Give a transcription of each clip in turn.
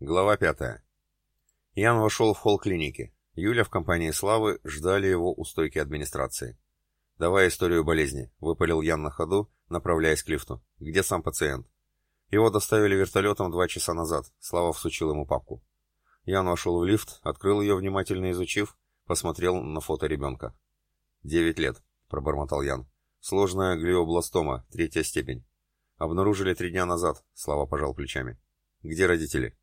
Глава 5. Ян вошел в холл клиники. Юля в компании Славы ждали его у стойки администрации. «Давай историю болезни», — выпалил Ян на ходу, направляясь к лифту. «Где сам пациент?» Его доставили вертолетом 2 часа назад. Слава всучил ему папку. Ян вошел в лифт, открыл ее, внимательно изучив, посмотрел на фото ребенка. 9 лет, пробормотал Ян. Сложная глиобластома, 3-я степень. Обнаружили 3 дня назад, Слава пожал плечами. Где родители?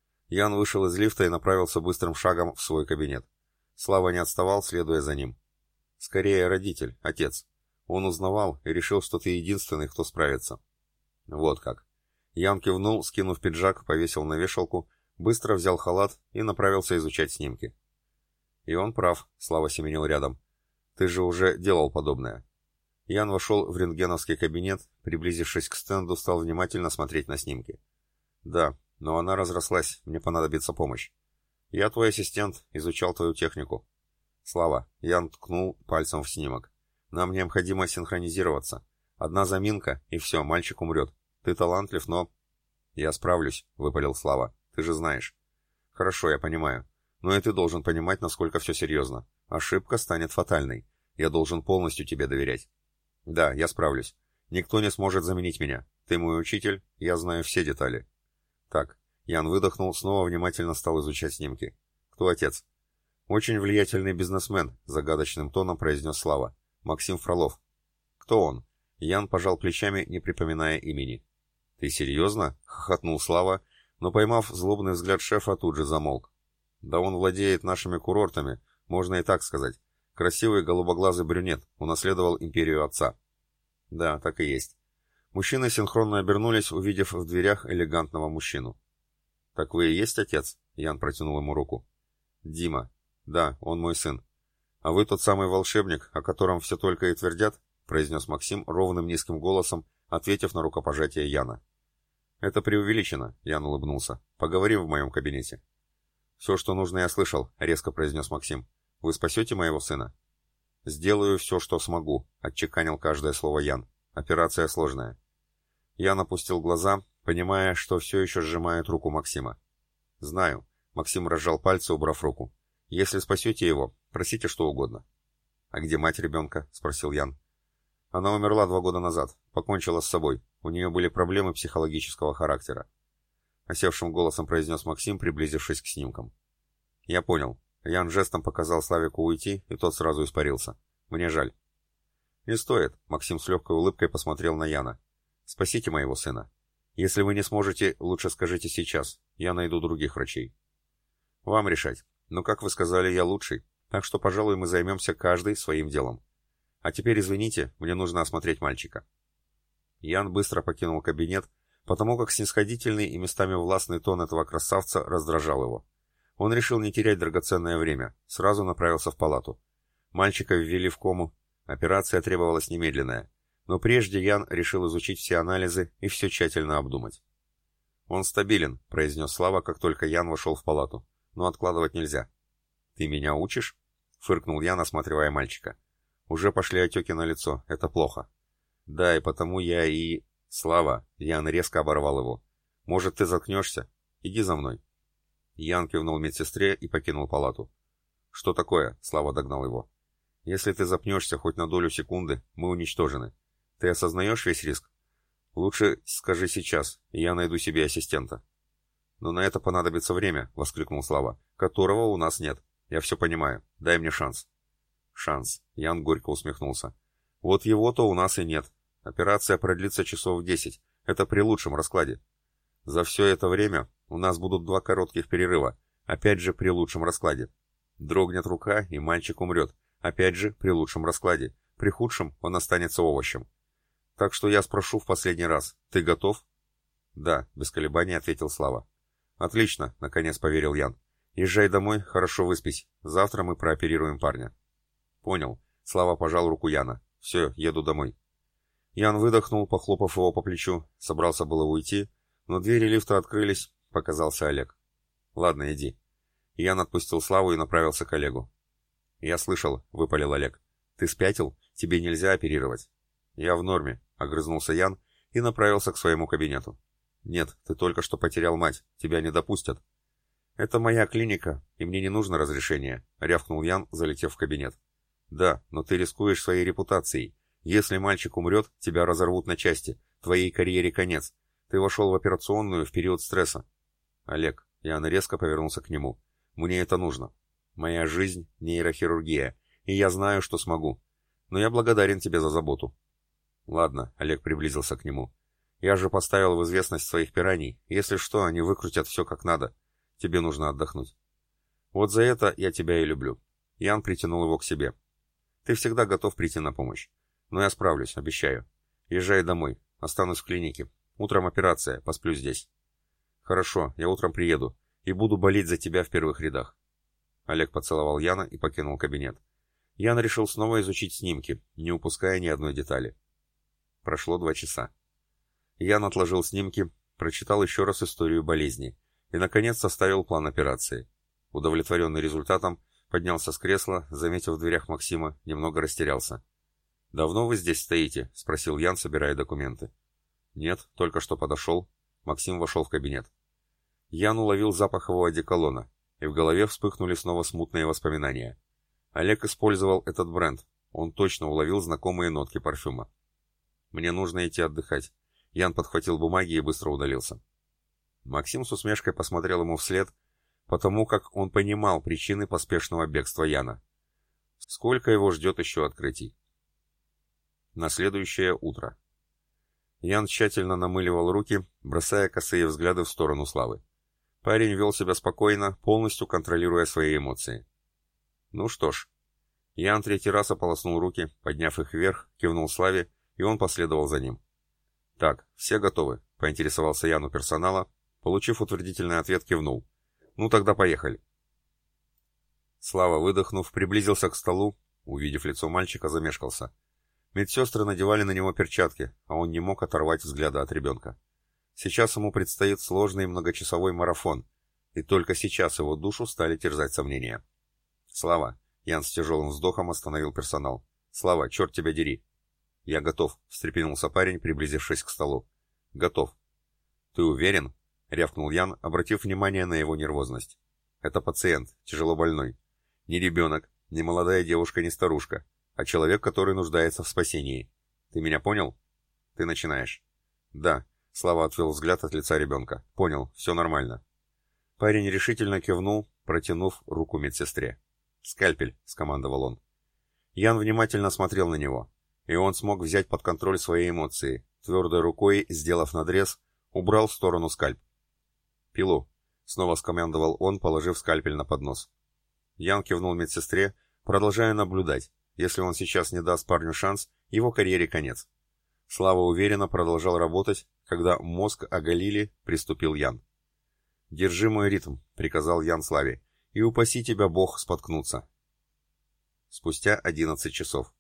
Ян вышел из лифта и направился быстрым шагом в свой кабинет. Слава не отставал, следуя за ним. Скорее родитель, отец. Он узнавал и решил, что ты единственный, кто справится. Вот как. Ян кивнул, скинув пиджак, повесил на вешалку, быстро взял халат и направился изучать снимки. И он прав, Слава семенил рядом. Ты же уже делал подобное. Ян вошел в рентгеновский кабинет, приблизившись к стенду, стал внимательно смотреть на снимки. Да, но она разрослась, мне понадобится помощь. Я твой ассистент, изучал твою технику. Слава, Ян ткнул пальцем в снимок. Нам необходимо синхронизироваться. Одна заминка, и все, мальчик умрет. Ты талантлив, но... Я справлюсь, выпалил Слава. Ты же знаешь. Хорошо, я понимаю. Но и ты должен понимать, насколько все серьезно. Ошибка станет фатальной. Я должен полностью тебе доверять. Да, я справлюсь. Никто не сможет заменить меня. Ты мой учитель, я знаю все детали. Так, Ян выдохнул, снова внимательно стал изучать снимки. Кто отец? Очень влиятельный бизнесмен, загадочным тоном произнес Слава. Максим Фролов. Кто он? Ян пожал плечами, не припоминая имени. Ты серьезно? Хохотнул Слава, но, поймав злобный взгляд шефа, тут же замолк. Да он владеет нашими курортами, можно и так сказать. Красивый голубоглазый брюнет, унаследовал империю отца. Да, так и есть. Мужчины синхронно обернулись, увидев в дверях элегантного мужчину. «Так вы и есть отец?» — Ян протянул ему руку. «Дима. Да, он мой сын. А вы тот самый волшебник, о котором все только и твердят?» — произнес Максим ровным низким голосом, ответив на рукопожатие Яна. «Это преувеличено», — Ян улыбнулся. «Поговорим в моем кабинете». «Все, что нужно, я слышал», — резко произнес Максим. «Вы спасете моего сына?» «Сделаю все, что смогу», — отчеканил каждое слово Ян. «Операция сложная». Ян опустил глаза, понимая, что все еще сжимает руку Максима. «Знаю». Максим разжал пальцы, убрав руку. «Если спасете его, просите что угодно». «А где мать ребенка?» — спросил Ян. «Она умерла 2 года назад, покончила с собой. У нее были проблемы психологического характера». Осевшим голосом произнес Максим, приблизившись к снимкам. «Я понял». Ян жестом показал Славику уйти, и тот сразу испарился. «Мне жаль». «Не стоит», — Максим с легкой улыбкой посмотрел на Яна. «Спасите моего сына. Если вы не сможете, лучше скажите сейчас. Я найду других врачей». «Вам решать. Но, как вы сказали, я лучший, так что, пожалуй, мы займемся каждый своим делом. А теперь, извините, мне нужно осмотреть мальчика». Ян быстро покинул кабинет, потому как снисходительный и местами властный тон этого красавца раздражал его. Он решил не терять драгоценное время, сразу направился в палату. Мальчика ввели в кому, операция требовалась немедленная, но прежде Ян решил изучить все анализы и все тщательно обдумать. «Он стабилен», — произнес Слава, как только Ян вошел в палату, — «но откладывать нельзя». «Ты меня учишь?» — фыркнул Ян, осматривая мальчика. «Уже пошли отеки на лицо, это плохо». «Да, и потому я и...» «Слава!» — Ян резко оборвал его. «Может, ты заткнешься? Иди за мной». Ян кивнул медсестре и покинул палату. «Что такое?» — Слава догнал его. «Если ты запнешься хоть на долю секунды, мы уничтожены. Ты осознаешь весь риск? Лучше скажи сейчас, и я найду себе ассистента». «Но на это понадобится время», — воскликнул Слава, — «которого у нас нет. Я все понимаю. Дай мне шанс». «Шанс», — Ян горько усмехнулся. «Вот его-то у нас и нет. Операция продлится часов 10. Это при лучшем раскладе. За все это время у нас будут 2 коротких перерыва. Опять же при лучшем раскладе. Дрогнет рука, и мальчик умрет. Опять же при лучшем раскладе. При худшем он останется овощем. Так что я спрошу в последний раз. Ты готов?» «Да», — без колебаний ответил Слава. «Отлично», — наконец поверил Ян. «Езжай домой, хорошо выспись. Завтра мы прооперируем парня». «Понял». Слава пожал руку Яна. «Все, еду домой». Ян выдохнул, похлопав его по плечу. Собрался было уйти, но двери лифта открылись. Показался Олег. «Ладно, иди». Ян отпустил Славу и направился к Олегу. «Я слышал», — выпалил Олег. «Ты спятил? Тебе нельзя оперировать». «Я в норме», — огрызнулся Ян и направился к своему кабинету. «Нет, ты только что потерял мать. Тебя не допустят». «Это моя клиника, и мне не нужно разрешение», — рявкнул Ян, залетев в кабинет. «Да, но ты рискуешь своей репутацией. Если мальчик умрет, тебя разорвут на части. Твоей карьере конец. Ты вошел в операционную в период стресса». «Олег», — Ян резко повернулся к нему, — «мне это нужно. Моя жизнь — нейрохирургия, и я знаю, что смогу. Но я благодарен тебе за заботу». «Ладно», — Олег приблизился к нему. «Я же поставил в известность своих пираний. Если что, они выкрутят все как надо. Тебе нужно отдохнуть». «Вот за это я тебя и люблю». Ян притянул его к себе. «Ты всегда готов прийти на помощь. Но я справлюсь, обещаю. Езжай домой. Останусь в клинике. Утром операция, посплю здесь». «Хорошо, я утром приеду. И буду болеть за тебя в первых рядах». Олег поцеловал Яна и покинул кабинет. Ян решил снова изучить снимки, не упуская ни одной детали. Прошло 2 часа. Ян отложил снимки, прочитал еще раз историю болезни и, наконец, составил план операции. Удовлетворенный результатом, поднялся с кресла, заметив в дверях Максима, немного растерялся. «Давно вы здесь стоите?» — спросил Ян, собирая документы. «Нет, только что подошел». Максим вошел в кабинет. Ян уловил запах его одеколона, и в голове вспыхнули снова смутные воспоминания. Олег использовал этот бренд, он точно уловил знакомые нотки парфюма. «Мне нужно идти отдыхать». Ян подхватил бумаги и быстро удалился. Максим с усмешкой посмотрел ему вслед, потому как он понимал причины поспешного бегства Яна. Сколько его ждет еще открытий? На следующее утро. Ян тщательно намыливал руки, бросая косые взгляды в сторону Славы. Парень вел себя спокойно, полностью контролируя свои эмоции. Ну что ж. Ян 3-й раз ополоснул руки, подняв их вверх, кивнул Славе, и он последовал за ним. «Так, все готовы?» — поинтересовался Ян у персонала. Получив утвердительный ответ, кивнул. «Ну тогда поехали». Слава, выдохнув, приблизился к столу, увидев лицо мальчика, замешкался. Медсестры надевали на него перчатки, а он не мог оторвать взгляда от ребенка. Сейчас ему предстоит сложный многочасовой марафон, и только сейчас его душу стали терзать сомнения. «Слава!» — Ян с тяжелым вздохом остановил персонал. «Слава, черт тебя дери!» «Я готов», — встрепенулся парень, приблизившись к столу. «Готов». «Ты уверен?» — рявкнул Ян, обратив внимание на его нервозность. «Это пациент, тяжело больной. Не ребенок, не молодая девушка, не старушка, а человек, который нуждается в спасении. Ты меня понял?» «Ты начинаешь». «Да», — Слава отвел взгляд от лица ребенка. «Понял, все нормально». Парень решительно кивнул, протянув руку медсестре. «Скальпель», — скомандовал он. Ян внимательно смотрел на него, и он смог взять под контроль свои эмоции, твердой рукой, сделав надрез, убрал в сторону скальп. «Пилу», — снова скомандовал он, положив скальпель на поднос. Ян кивнул медсестре, продолжая наблюдать. Если он сейчас не даст парню шанс, его карьере конец. Слава уверенно продолжал работать, когда мозг оголили, приступил Ян. «Держи мой ритм», — приказал Ян Славе, — «и упаси тебя Бог споткнуться». Спустя 11 часов.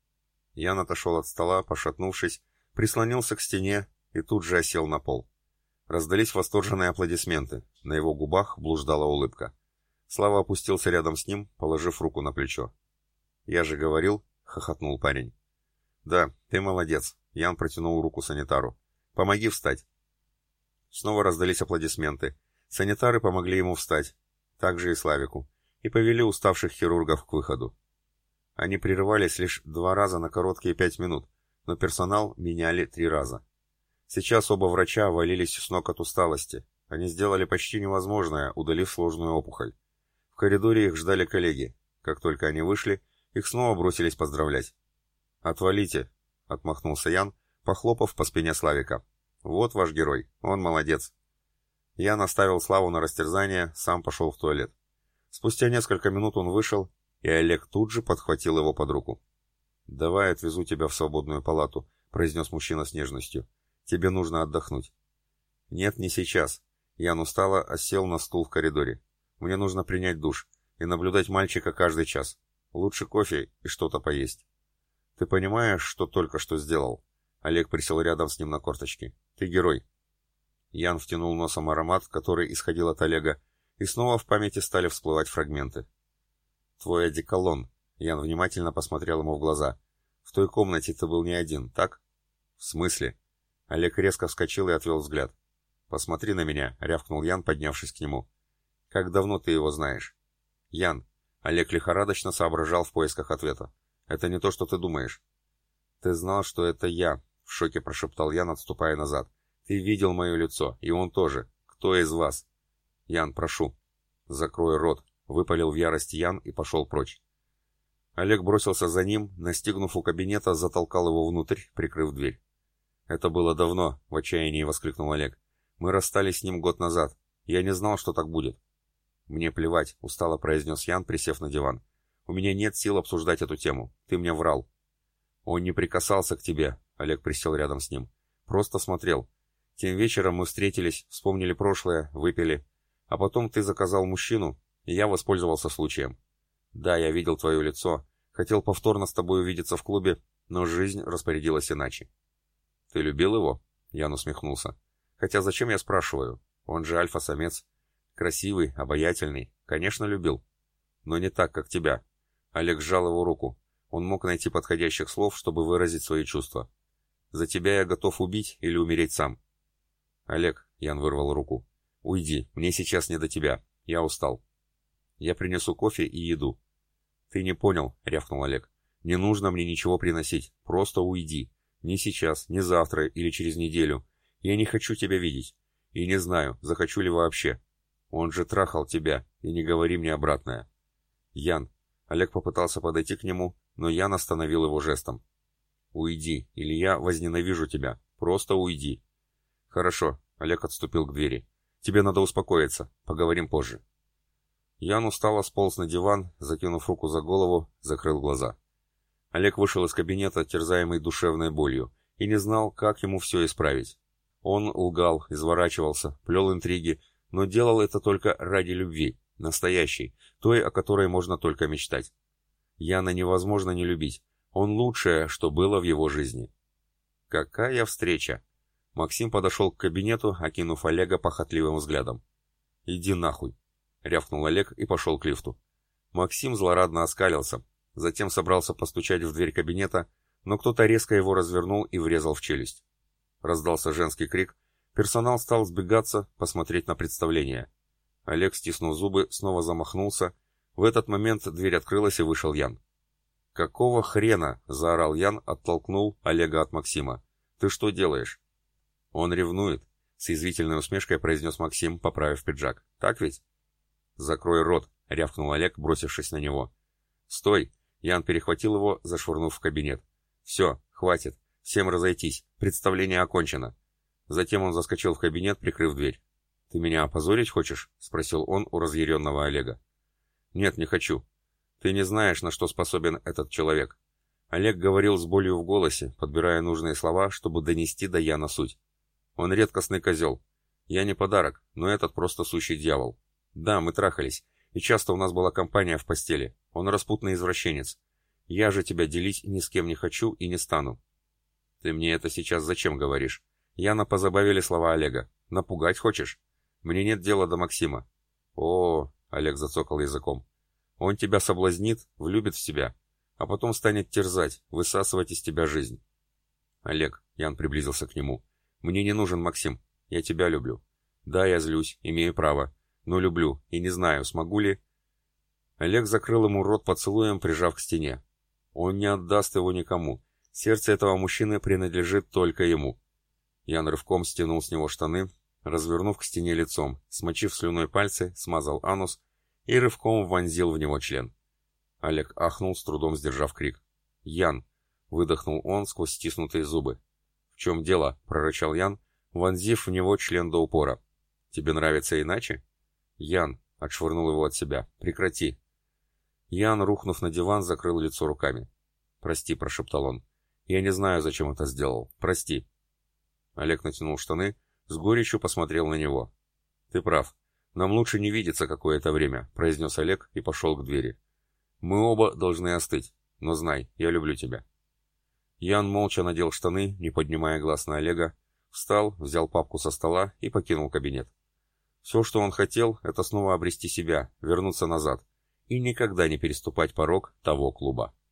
Ян отошел от стола, пошатнувшись, прислонился к стене и тут же осел на пол. Раздались восторженные аплодисменты, на его губах блуждала улыбка. Слава опустился рядом с ним, положив руку на плечо. «Я же говорил», — хохотнул парень. «Да, ты молодец», — Ян протянул руку санитару. «Помоги встать». Снова раздались аплодисменты. Санитары помогли ему встать, также и Славику, и повели уставших хирургов к выходу. Они прерывались лишь 2 раза на короткие 5 минут, но персонал меняли 3 раза. Сейчас оба врача валились с ног от усталости. Они сделали почти невозможное, удалив сложную опухоль. В коридоре их ждали коллеги. Как только они вышли, их снова бросились поздравлять. «Отвалите!» — отмахнулся Ян, похлопав по спине Славика. «Вот ваш герой, он молодец». Ян оставил Славу на растерзание, сам пошел в туалет. Спустя несколько минут он вышел, и Олег тут же подхватил его под руку. «Давай отвезу тебя в свободную палату», — произнес мужчина с нежностью. «Тебе нужно отдохнуть». «Нет, не сейчас». Ян устало осел на стул в коридоре. «Мне нужно принять душ и наблюдать мальчика каждый час. Лучше кофе и что-то поесть». «Ты понимаешь, что только что сделал?» Олег присел рядом с ним на корточки. «Ты герой». Ян втянул носом аромат, который исходил от Олега, и снова в памяти стали всплывать фрагменты. «Твой одеколон», — Ян внимательно посмотрел ему в глаза. «В той комнате ты был не один, так?» «В смысле?» Олег резко вскочил и отвел взгляд. «Посмотри на меня», — рявкнул Ян, поднявшись к нему. Как давно ты его знаешь?» «Ян». Олег лихорадочно соображал в поисках ответа. «Это не то, что ты думаешь». «Ты знал, что это я», — в шоке прошептал Ян, отступая назад. «Ты видел мое лицо, и он тоже. Кто из вас?» «Ян, прошу». «Закрой рот», — выпалил в ярости Ян и пошел прочь. Олег бросился за ним, настигнув у кабинета, затолкал его внутрь, прикрыв дверь. «Это было давно», — в отчаянии воскликнул Олег. «Мы расстались с ним год назад. Я не знал, что так будет». «Мне плевать», — устало произнес Ян, присев на диван. «У меня нет сил обсуждать эту тему. Ты мне врал». «Он не прикасался к тебе», — Олег присел рядом с ним. «Просто смотрел. Тем вечером мы встретились, вспомнили прошлое, выпили. А потом ты заказал мужчину, и я воспользовался случаем. Да, я видел твое лицо, хотел повторно с тобой увидеться в клубе, но жизнь распорядилась иначе». «Ты любил его?» — Ян усмехнулся. «Хотя зачем я спрашиваю? Он же альфа-самец. Красивый, обаятельный. Конечно, любил. Но не так, как тебя». Олег сжал его руку. Он мог найти подходящих слов, чтобы выразить свои чувства. «За тебя я готов убить или умереть сам». «Олег», — Ян вырвал руку, — «уйди, мне сейчас не до тебя. Я устал. Я принесу кофе и еду». «Ты не понял», — рявкнул Олег. «Не нужно мне ничего приносить. Просто уйди. Ни сейчас, ни завтра или через неделю. Я не хочу тебя видеть. И не знаю, захочу ли вообще. Он же трахал тебя, и не говори мне обратное». «Ян». Олег попытался подойти к нему, но Ян остановил его жестом. «Уйди, или я возненавижу тебя. Просто уйди». «Хорошо», — Олег отступил к двери. «Тебе надо успокоиться. Поговорим позже». Ян устало сполз на диван, закинув руку за голову, закрыл глаза. Олег вышел из кабинета, терзаемый душевной болью, и не знал, как ему все исправить. Он лгал, изворачивался, плел интриги, но делал это только ради любви, настоящей, той, о которой можно только мечтать. Яна невозможно не любить. Он лучшее, что было в его жизни. Какая встреча! Максим подошел к кабинету, окинув Олега похотливым взглядом. «Иди нахуй!» — рявкнул Олег и пошел к лифту. Максим злорадно оскалился, затем собрался постучать в дверь кабинета, но кто-то резко его развернул и врезал в челюсть. Раздался женский крик, персонал стал сбегаться, посмотреть на представление. Олег, стиснув зубы, снова замахнулся. В этот момент дверь открылась и вышел Ян. «Какого хрена?» — заорал Ян, оттолкнул Олега от Максима. «Ты что делаешь?» «Он ревнует», — с язвительной усмешкой произнес Максим, поправив пиджак. «Так ведь?» «Закрой рот», — рявкнул Олег, бросившись на него. «Стой!» — Ян перехватил его, зашвырнув в кабинет. «Все, хватит. Всем разойтись. Представление окончено». Затем он заскочил в кабинет, прикрыв дверь. «Ты меня опозорить хочешь?» — спросил он у разъяренного Олега. «Нет, не хочу. Ты не знаешь, на что способен этот человек». Олег говорил с болью в голосе, подбирая нужные слова, чтобы донести до Яна суть. «Он редкостный козел. Я не подарок, но этот просто сущий дьявол. Да, мы трахались, и часто у нас была компания в постели. Он распутный извращенец. Я же тебя делить ни с кем не хочу и не стану». «Ты мне это сейчас зачем говоришь?» Яна позабавили слова Олега. «Напугать хочешь? Мне нет дела до Максима». «О, — Олег зацокал языком, — он тебя соблазнит, влюбит в себя, а потом станет терзать, высасывать из тебя жизнь». «Олег, — Ян приблизился к нему, — мне не нужен Максим, я тебя люблю. Да, я злюсь, имею право, но люблю, и не знаю, смогу ли...» Олег закрыл ему рот поцелуем, прижав к стене. Он не отдаст его никому, сердце этого мужчины принадлежит только ему. Ян рывком стянул с него штаны, развернув к стене лицом, смочив слюной пальцы, смазал анус и рывком вонзил в него член. Олег ахнул, с трудом сдержав крик. «Ян!» — выдохнул он сквозь стиснутые зубы. «В чем дело?» — прорычал Ян, вонзив в него член до упора. «Тебе нравится иначе?» «Ян!» — отшвырнул его от себя. «Прекрати!» Ян, рухнув на диван, закрыл лицо руками. «Прости», — прошептал он. «Я не знаю, зачем это сделал. Прости». Олег натянул штаны, с горечью посмотрел на него. «Ты прав. Нам лучше не видеться какое-то время», — произнес Олег и пошел к двери. «Мы оба должны остыть, но знай, я люблю тебя». Ян молча надел штаны, не поднимая глаз на Олега, встал, взял папку со стола и покинул кабинет. Все, что он хотел, это снова обрести себя, вернуться назад и никогда не переступать порог того клуба.